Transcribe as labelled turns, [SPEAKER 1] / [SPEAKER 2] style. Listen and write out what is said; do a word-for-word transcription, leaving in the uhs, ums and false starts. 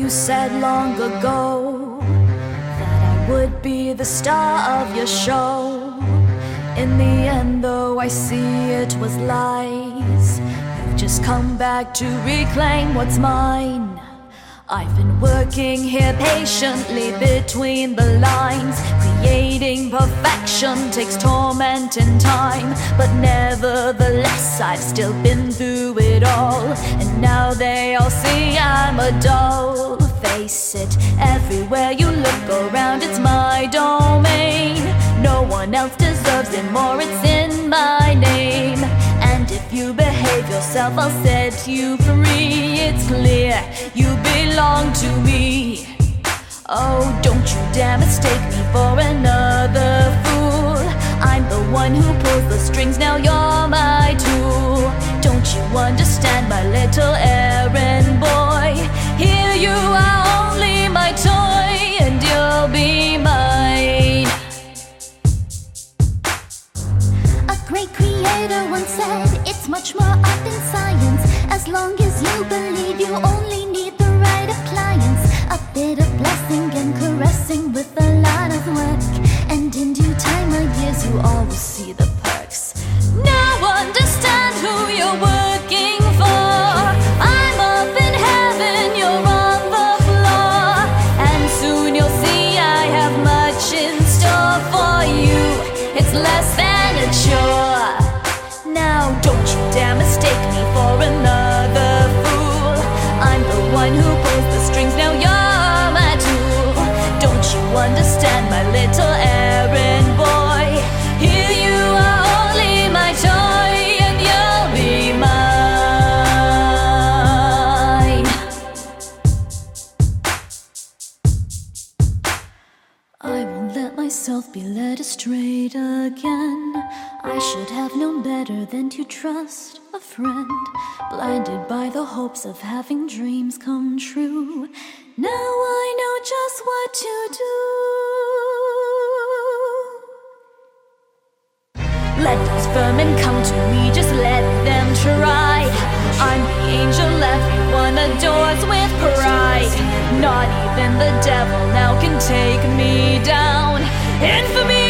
[SPEAKER 1] You said long ago that I would be the star of your show. In the end, though, I see it was lies. You've just come back to reclaim what's mine. I've been working here patiently between the lines. Creating perfection takes torment and time, but nevertheless I've still been through it all. And now they all see I'm a doll. Face it, everywhere you look around it's my domain. No one else deserves it more, it's in my name. And if you behave yourself, I'll set you free. It's clear you belong to me. Oh, don't you dare mistake me for another fool. I'm the one who pulls the strings, now you're my tool. Don't you understand, my little errand boy? Here you are, only my toy, and you'll be mine.
[SPEAKER 2] A great creator once said, it's much more art than science. As long as you believe, you only need the right appliance. A bit of blessing and caressing with a lot of work, and in due time, my years, you all will see the perks.
[SPEAKER 1] Now understand who you're working for. I'm up in heaven, you're on the floor, and soon you'll see I have much in store for you. It's less than a chore. Now don't you dare mistake me for another fool. I'm the one who pulls the strings, now you're my tool. Don't you understand, my little errand boy? Here you are, only my toy, and you'll be mine. I won't let myself be led astray again. I should have known better than to trust a friend. Blinded by the hopes of having dreams come true. Now I know just what to do. Let those vermin come to me, just let them try. I'm the angel everyone adores with pride. Not even the devil now can take me down. Infamy